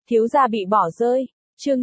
Thiếu gia bị bỏ rơi. Chương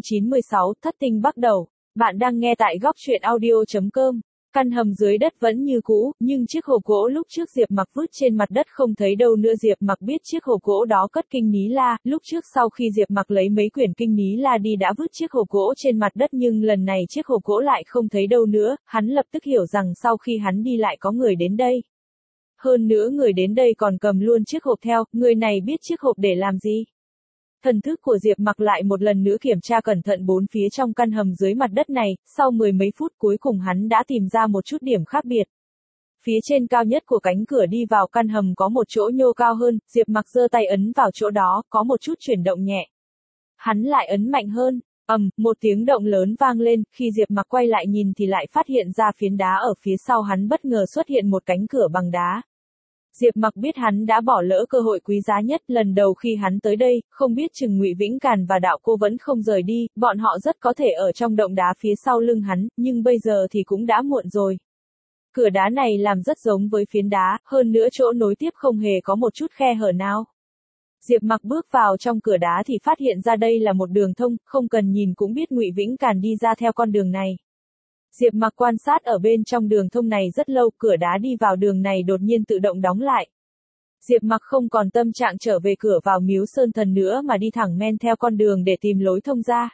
596, thất tinh bắt đầu. Bạn đang nghe tại góc truyện audio.com. Căn hầm dưới đất vẫn như cũ, nhưng chiếc hộp gỗ lúc trước Diệp Mặc vứt trên mặt đất không thấy đâu nữa. Diệp Mặc biết chiếc hộp gỗ đó cất kinh ní la, lúc trước sau khi Diệp Mặc lấy mấy quyển kinh ní la đi đã vứt chiếc hộp gỗ trên mặt đất, nhưng lần này chiếc hộp gỗ lại không thấy đâu nữa, hắn lập tức hiểu rằng sau khi hắn đi lại có người đến đây. Hơn nữa người đến đây còn cầm luôn chiếc hộp theo, người này biết chiếc hộp để làm gì. Thần thức của Diệp Mặc lại một lần nữa kiểm tra cẩn thận bốn phía trong căn hầm dưới mặt đất này, sau mười mấy phút cuối cùng hắn đã tìm ra một chút điểm khác biệt. Phía trên cao nhất của cánh cửa đi vào căn hầm có một chỗ nhô cao hơn, Diệp Mặc giơ tay ấn vào chỗ đó, có một chút chuyển động nhẹ. Hắn lại ấn mạnh hơn, một tiếng động lớn vang lên, khi Diệp Mặc quay lại nhìn thì lại phát hiện ra phiến đá ở phía sau hắn bất ngờ xuất hiện một cánh cửa bằng đá. Diệp Mặc biết hắn đã bỏ lỡ cơ hội quý giá nhất, lần đầu khi hắn tới đây, không biết chừng Ngụy Vĩnh Càn và Đạo Cô vẫn không rời đi, bọn họ rất có thể ở trong động đá phía sau lưng hắn, nhưng bây giờ thì cũng đã muộn rồi. Cửa đá này làm rất giống với phiến đá, hơn nữa chỗ nối tiếp không hề có một chút khe hở nào. Diệp Mặc bước vào trong cửa đá thì phát hiện ra đây là một đường thông, không cần nhìn cũng biết Ngụy Vĩnh Càn đi ra theo con đường này. Diệp Mặc quan sát ở bên trong đường thông này rất lâu, cửa đá đi vào đường này đột nhiên tự động đóng lại. Diệp Mặc không còn tâm trạng trở về cửa vào miếu Sơn Thần nữa mà đi thẳng men theo con đường để tìm lối thông ra.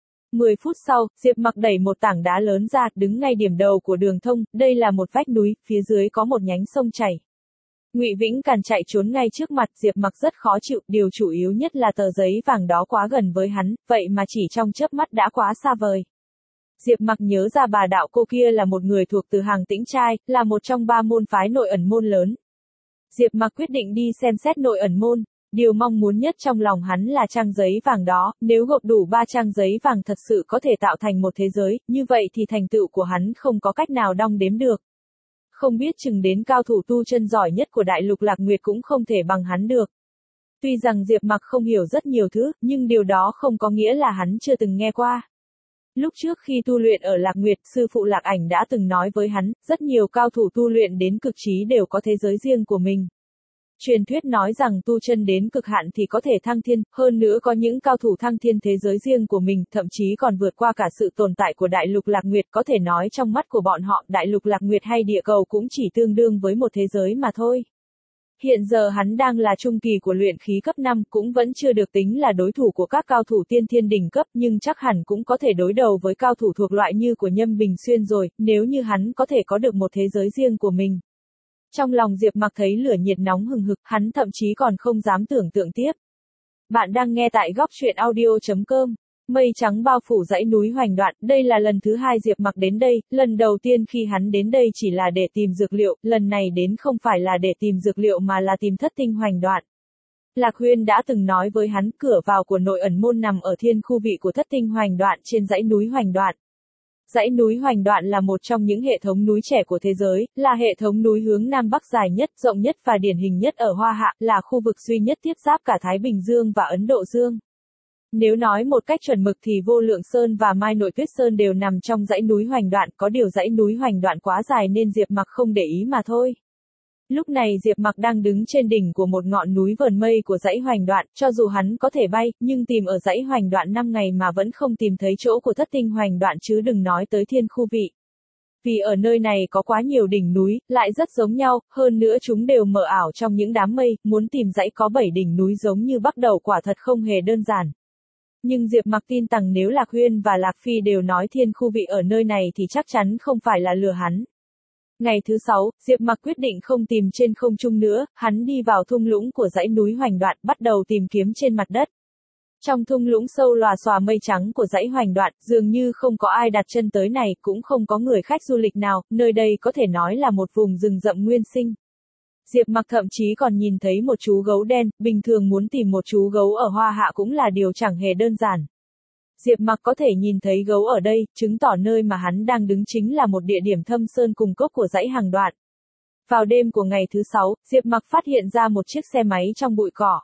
10 phút sau, Diệp Mặc đẩy một tảng đá lớn ra, đứng ngay điểm đầu của đường thông, đây là một vách núi, phía dưới có một nhánh sông chảy. Ngụy Vĩnh Càn chạy trốn ngay trước mặt, Diệp Mặc rất khó chịu, điều chủ yếu nhất là tờ giấy vàng đó quá gần với hắn, vậy mà chỉ trong chớp mắt đã quá xa vời. Diệp Mặc nhớ ra bà Đạo Cô kia là một người thuộc từ hàng Tĩnh Trai, là một trong 3 môn phái nội ẩn môn lớn. Diệp Mặc quyết định đi xem xét nội ẩn môn, điều mong muốn nhất trong lòng hắn là trang giấy vàng đó, nếu gộp đủ 3 trang giấy vàng thật sự có thể tạo thành một thế giới, như vậy thì thành tựu của hắn không có cách nào đong đếm được. Không biết chừng đến cao thủ tu chân giỏi nhất của đại lục Lạc Nguyệt cũng không thể bằng hắn được. Tuy rằng Diệp Mặc không hiểu rất nhiều thứ, nhưng điều đó không có nghĩa là hắn chưa từng nghe qua. Lúc trước khi tu luyện ở Lạc Nguyệt, sư phụ Lạc Ảnh đã từng nói với hắn, rất nhiều cao thủ tu luyện đến cực trí đều có thế giới riêng của mình. Truyền thuyết nói rằng tu chân đến cực hạn thì có thể thăng thiên, hơn nữa có những cao thủ thăng thiên thế giới riêng của mình, thậm chí còn vượt qua cả sự tồn tại của đại lục Lạc Nguyệt, có thể nói trong mắt của bọn họ, đại lục Lạc Nguyệt hay địa cầu cũng chỉ tương đương với một thế giới mà thôi. Hiện giờ hắn đang là trung kỳ của luyện khí cấp 5, cũng vẫn chưa được tính là đối thủ của các cao thủ tiên thiên đỉnh cấp, nhưng chắc hẳn cũng có thể đối đầu với cao thủ thuộc loại như của Nhâm Bình Xuyên rồi, nếu như hắn có thể có được một thế giới riêng của mình. Trong lòng Diệp Mặc thấy lửa nhiệt nóng hừng hực, hắn thậm chí còn không dám tưởng tượng tiếp. Bạn đang nghe tại góc truyện audio.com. Mây trắng bao phủ dãy núi Hoành Đoạn, đây là lần thứ 2 Diệp Mặc đến đây, lần đầu tiên khi hắn đến đây chỉ là để tìm dược liệu, lần này đến không phải là để tìm dược liệu mà là tìm thất tinh Hoành Đoạn. Lạc Huyên đã từng nói với hắn, cửa vào của nội ẩn môn nằm ở thiên khu vị của thất tinh Hoành Đoạn trên dãy núi Hoành Đoạn. Dãy núi Hoành Đoạn là một trong những hệ thống núi trẻ của thế giới, là hệ thống núi hướng Nam Bắc dài nhất, rộng nhất và điển hình nhất ở Hoa Hạ, là khu vực duy nhất tiếp giáp cả Thái Bình Dương và Ấn Độ Dương. Nếu nói một cách chuẩn mực thì Vô Lượng Sơn và Mai Nội Tuyết Sơn đều nằm trong dãy núi Hoành Đoạn, có điều dãy núi Hoành Đoạn quá dài nên Diệp Mặc không để ý mà thôi. Lúc này Diệp Mặc đang đứng trên đỉnh của một ngọn núi vờn mây của dãy Hoành Đoạn, cho dù hắn có thể bay, nhưng tìm ở dãy Hoành Đoạn 5 ngày mà vẫn không tìm thấy chỗ của thất tinh Hoành Đoạn chứ đừng nói tới thiên khu vị. Vì ở nơi này có quá nhiều đỉnh núi, lại rất giống nhau, hơn nữa chúng đều mờ ảo trong những đám mây, muốn tìm dãy có 7 đỉnh núi giống như Bắc Đầu quả thật không hề đơn giản. Nhưng Diệp Mặc tin rằng nếu Lạc Huyên và Lạc Phi đều nói thiên khu vị ở nơi này thì chắc chắn không phải là lừa hắn. Ngày thứ 6, Diệp Mặc quyết định không tìm trên không trung nữa, hắn đi vào thung lũng của dãy núi Hoành Đoạn, bắt đầu tìm kiếm trên mặt đất. Trong thung lũng sâu lòa xòa mây trắng của dãy Hoành Đoạn, dường như không có ai đặt chân tới này, cũng không có người khách du lịch nào, nơi đây có thể nói là một vùng rừng rậm nguyên sinh. Diệp Mặc thậm chí còn nhìn thấy một chú gấu đen, bình thường muốn tìm một chú gấu ở Hoa Hạ cũng là điều chẳng hề đơn giản. Diệp Mặc có thể nhìn thấy gấu ở đây, chứng tỏ nơi mà hắn đang đứng chính là một địa điểm thâm sơn cùng cốc của dãy Hàng Đoạn. Vào đêm của ngày thứ 6, Diệp Mặc phát hiện ra một chiếc xe máy trong bụi cỏ.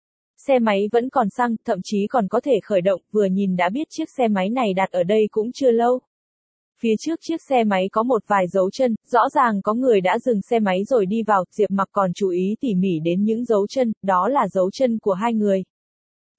Xe máy vẫn còn xăng, thậm chí còn có thể khởi động, vừa nhìn đã biết chiếc xe máy này đặt ở đây cũng chưa lâu. Phía trước chiếc xe máy có một vài dấu chân, rõ ràng có người đã dừng xe máy rồi đi vào, Diệp Mặc còn chú ý tỉ mỉ đến những dấu chân, đó là dấu chân của hai người.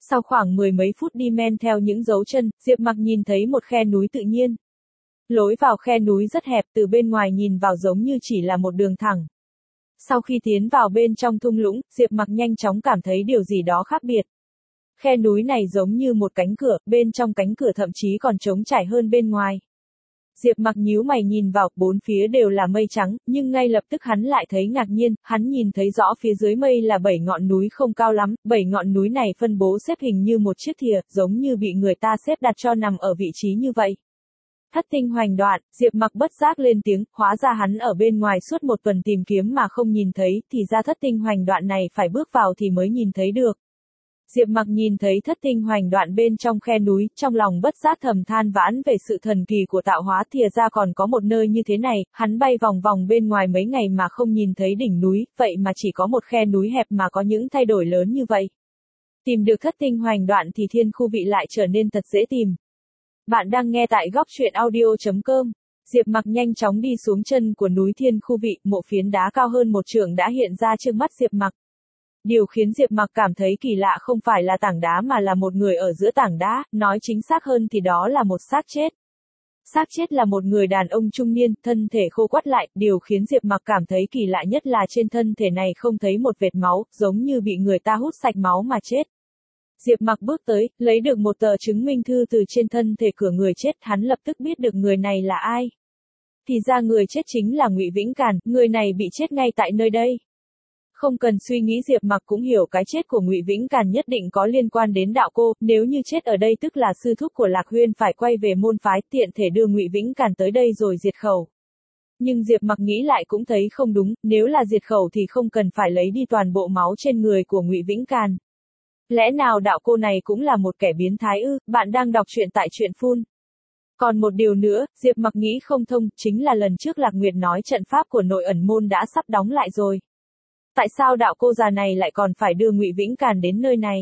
Sau khoảng mười mấy phút đi men theo những dấu chân, Diệp Mặc nhìn thấy một khe núi tự nhiên. Lối vào khe núi rất hẹp, từ bên ngoài nhìn vào giống như chỉ là một đường thẳng. Sau khi tiến vào bên trong thung lũng, Diệp Mặc nhanh chóng cảm thấy điều gì đó khác biệt. Khe núi này giống như một cánh cửa, bên trong cánh cửa thậm chí còn trống trải hơn bên ngoài. Diệp Mặc nhíu mày nhìn vào, bốn phía đều là mây trắng, nhưng ngay lập tức hắn lại thấy ngạc nhiên, hắn nhìn thấy rõ phía dưới mây là 7 ngọn núi không cao lắm, 7 ngọn núi này phân bố xếp hình như một chiếc thìa, giống như bị người ta xếp đặt cho nằm ở vị trí như vậy. Thất tinh hoành đoạn, Diệp Mặc bất giác lên tiếng, hóa ra hắn ở bên ngoài suốt một tuần tìm kiếm mà không nhìn thấy, thì ra thất tinh hoành đoạn này phải bước vào thì mới nhìn thấy được. Diệp Mặc nhìn thấy thất tinh hoành đoạn bên trong khe núi, trong lòng bất giác thầm than vãn về sự thần kỳ của tạo hóa, thìa ra còn có một nơi như thế này, hắn bay vòng vòng bên ngoài mấy ngày mà không nhìn thấy đỉnh núi, vậy mà chỉ có một khe núi hẹp mà có những thay đổi lớn như vậy. Tìm được thất tinh hoành đoạn thì thiên khu vị lại trở nên thật dễ tìm. Bạn đang nghe tại góc truyện audio.com. Diệp Mặc nhanh chóng đi xuống chân của núi thiên khu vị, mộ phiến đá cao hơn một trượng đã hiện ra trước mắt Diệp Mặc. Điều khiến Diệp Mặc cảm thấy kỳ lạ không phải là tảng đá mà là một người ở giữa tảng đá, nói chính xác hơn thì đó là một xác chết. Xác chết là một người đàn ông trung niên, thân thể khô quắt lại, điều khiến Diệp Mặc cảm thấy kỳ lạ nhất là trên thân thể này không thấy một vệt máu, giống như bị người ta hút sạch máu mà chết. Diệp Mặc bước tới, lấy được một tờ chứng minh thư từ trên thân thể của người chết, hắn lập tức biết được người này là ai. Thì ra người chết chính là Ngụy Vĩnh Càn, người này bị chết ngay tại nơi đây. Không cần suy nghĩ Diệp Mặc cũng hiểu cái chết của Ngụy Vĩnh Càn nhất định có liên quan đến đạo cô, nếu như chết ở đây tức là sư thúc của Lạc Huyên phải quay về môn phái, tiện thể đưa Ngụy Vĩnh Càn tới đây rồi diệt khẩu. Nhưng Diệp Mặc nghĩ lại cũng thấy không đúng, nếu là diệt khẩu thì không cần phải lấy đi toàn bộ máu trên người của Ngụy Vĩnh Càn. Lẽ nào đạo cô này cũng là một kẻ biến thái ư? Bạn đang đọc truyện tại truyện phun. Còn một điều nữa, Diệp Mặc nghĩ không thông, chính là lần trước Lạc Nguyệt nói trận pháp của nội ẩn môn đã sắp đóng lại rồi. Tại sao đạo cô già này lại còn phải đưa Ngụy Vĩnh Càn đến nơi này?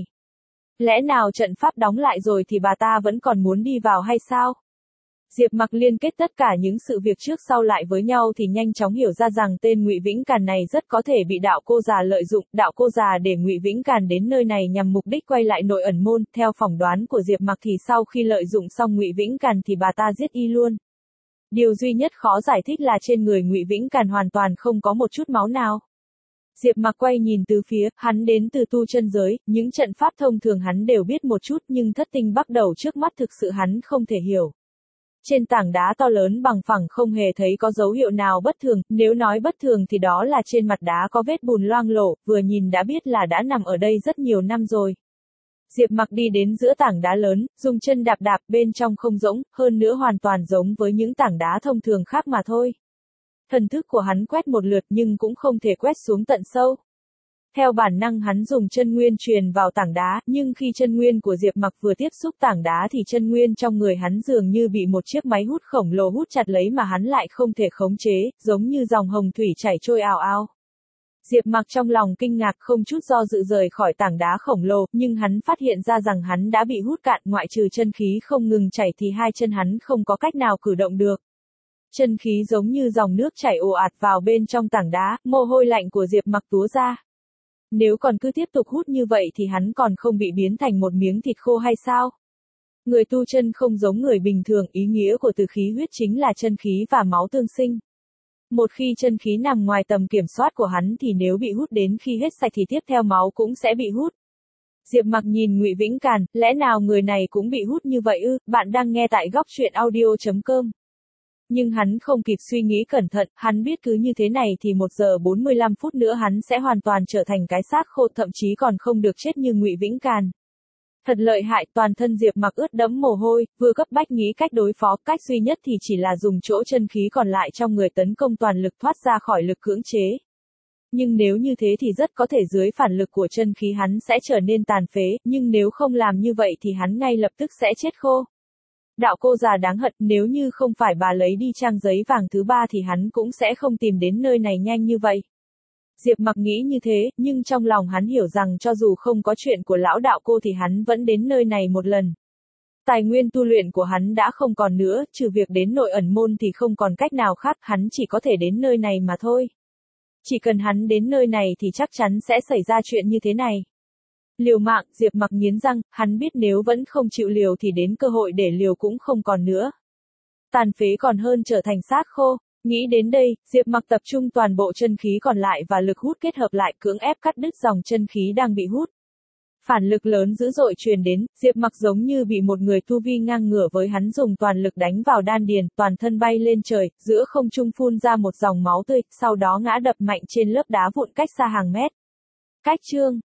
Lẽ nào trận pháp đóng lại rồi thì bà ta vẫn còn muốn đi vào hay sao? Diệp Mặc liên kết tất cả những sự việc trước sau lại với nhau thì nhanh chóng hiểu ra rằng tên Ngụy Vĩnh Càn này rất có thể bị đạo cô già lợi dụng, đạo cô già để Ngụy Vĩnh Càn đến nơi này nhằm mục đích quay lại nội ẩn môn, theo phỏng đoán của Diệp Mặc thì sau khi lợi dụng xong Ngụy Vĩnh Càn thì bà ta giết y luôn. Điều duy nhất khó giải thích là trên người Ngụy Vĩnh Càn hoàn toàn không có một chút máu nào. Diệp Mặc quay nhìn từ phía, hắn đến từ tu chân giới, những trận pháp thông thường hắn đều biết một chút nhưng thất tinh bắt đầu trước mắt thực sự hắn không thể hiểu. Trên tảng đá to lớn bằng phẳng không hề thấy có dấu hiệu nào bất thường, nếu nói bất thường thì đó là trên mặt đá có vết bùn loang lổ, vừa nhìn đã biết là đã nằm ở đây rất nhiều năm rồi. Diệp Mặc đi đến giữa tảng đá lớn, dùng chân đạp đạp bên trong không rỗng, hơn nữa hoàn toàn giống với những tảng đá thông thường khác mà thôi. Thần thức của hắn quét một lượt nhưng cũng không thể quét xuống tận sâu. Theo bản năng hắn dùng chân nguyên truyền vào tảng đá, nhưng khi chân nguyên của Diệp Mặc vừa tiếp xúc tảng đá thì chân nguyên trong người hắn dường như bị một chiếc máy hút khổng lồ hút chặt lấy mà hắn lại không thể khống chế, giống như dòng hồng thủy chảy trôi ào ào. Diệp Mặc trong lòng kinh ngạc không chút do dự rời khỏi tảng đá khổng lồ, nhưng hắn phát hiện ra rằng hắn đã bị hút cạn, ngoại trừ chân khí không ngừng chảy thì hai chân hắn không có cách nào cử động được. Chân khí giống như dòng nước chảy ồ ạt vào bên trong tảng đá, mồ hôi lạnh của Diệp Mặc túa ra. Nếu còn cứ tiếp tục hút như vậy thì hắn còn không bị biến thành một miếng thịt khô hay sao? Người tu chân không giống người bình thường, ý nghĩa của từ khí huyết chính là chân khí và máu tương sinh. Một khi chân khí nằm ngoài tầm kiểm soát của hắn thì nếu bị hút đến khi hết sạch thì tiếp theo máu cũng sẽ bị hút. Diệp Mặc nhìn Ngụy Vĩnh Càn, lẽ nào người này cũng bị hút như vậy ư? Bạn đang nghe tại góc truyện audio.com. Nhưng hắn không kịp suy nghĩ cẩn thận, hắn biết cứ như thế này thì 1 giờ 45 phút nữa hắn sẽ hoàn toàn trở thành cái xác khô, thậm chí còn không được chết như Ngụy Vĩnh Càn. Thật lợi hại, toàn thân Diệp Mặc ướt đẫm mồ hôi, vừa cấp bách nghĩ cách đối phó, cách duy nhất thì chỉ là dùng chỗ chân khí còn lại trong người tấn công toàn lực thoát ra khỏi lực cưỡng chế. Nhưng nếu như thế thì rất có thể dưới phản lực của chân khí hắn sẽ trở nên tàn phế, nhưng nếu không làm như vậy thì hắn ngay lập tức sẽ chết khô. Đạo cô già đáng hận, nếu như không phải bà lấy đi trang giấy vàng thứ 3 thì hắn cũng sẽ không tìm đến nơi này nhanh như vậy. Diệp Mặc nghĩ như thế, nhưng trong lòng hắn hiểu rằng cho dù không có chuyện của lão đạo cô thì hắn vẫn đến nơi này một lần. Tài nguyên tu luyện của hắn đã không còn nữa, trừ việc đến nội ẩn môn thì không còn cách nào khác, hắn chỉ có thể đến nơi này mà thôi. Chỉ cần hắn đến nơi này thì chắc chắn sẽ xảy ra chuyện như thế này. Liều mạng, Diệp Mặc nghiến răng, hắn biết nếu vẫn không chịu liều thì đến cơ hội để liều cũng không còn nữa. Tàn phế còn hơn trở thành xác khô. Nghĩ đến đây, Diệp Mặc tập trung toàn bộ chân khí còn lại và lực hút kết hợp lại cưỡng ép cắt đứt dòng chân khí đang bị hút. Phản lực lớn dữ dội truyền đến, Diệp Mặc giống như bị một người tu vi ngang ngửa với hắn dùng toàn lực đánh vào đan điền, toàn thân bay lên trời, giữa không trung phun ra một dòng máu tươi, sau đó ngã đập mạnh trên lớp đá vụn cách xa hàng mét. Cách chương